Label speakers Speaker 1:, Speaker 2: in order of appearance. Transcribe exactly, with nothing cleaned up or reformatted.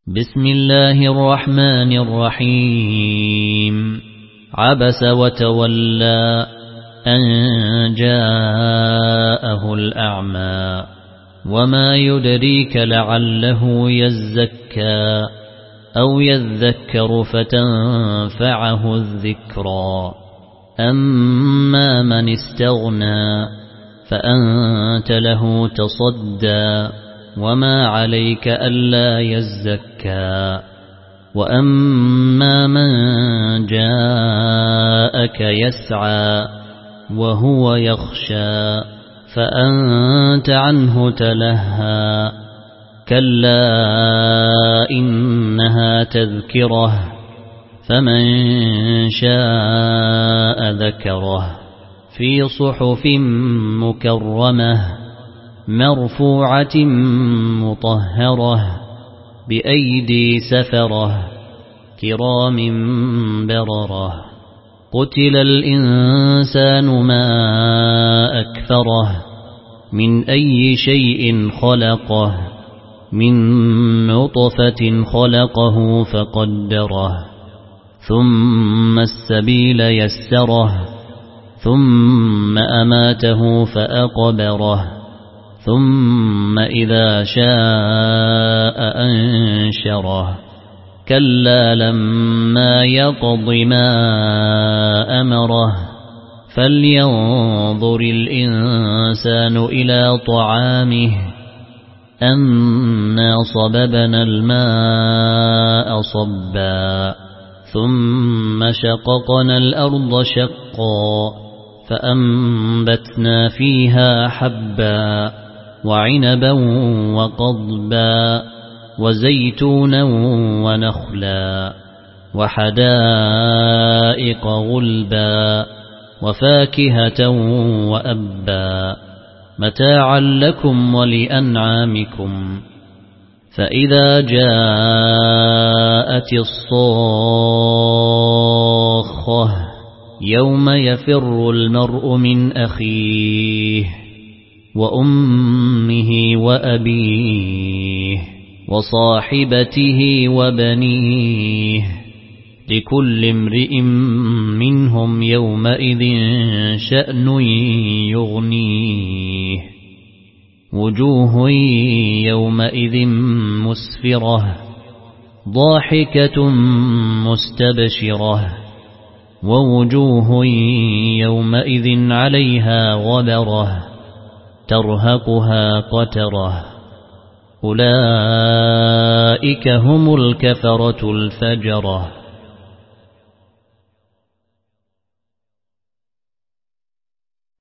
Speaker 1: بسم الله الرحمن الرحيم عبس وتولى أن جاءه الأعمى وما يدريك لعله يزكى أو يذكر فتنفعه الذكرى أما من استغنى فأنت له تصدى وما عليك ألا يزكى وأما من جاءك يسعى وهو يخشى فأنت عنه تلهى كلا إنها تذكرة فمن شاء ذكره في صحف مكرمة مرفوعة مطهرة بأيدي سفرة كرام بررة قتل الإنسان ما أكفره من أي شيء خلقه من نطفة خلقه فقدره ثم السبيل يسره ثم أماته فأقبره ثم إذا شاء أنشره كلا لما يقض ما أمره فلينظر الإنسان إلى طعامه أنا صببنا الماء صبا ثم شققنا الأرض شقا فأنبتنا فيها حبا وعنبا وقضبا وزيتونا ونخلا وحدائق غلبا وفاكهة وأبا متاعا لكم ولأنعامكم فإذا جاءت الصاخة يوم يفر المرء من أخيه وأمه وأبيه وصاحبته وبنيه لكل امرئ منهم يومئذ شأن يغنيه وجوه يومئذ مسفرة ضاحكة مستبشرة ووجوه يومئذ عليها غبرة ترهقها قترة أولئك هم الكفرة الفجرة.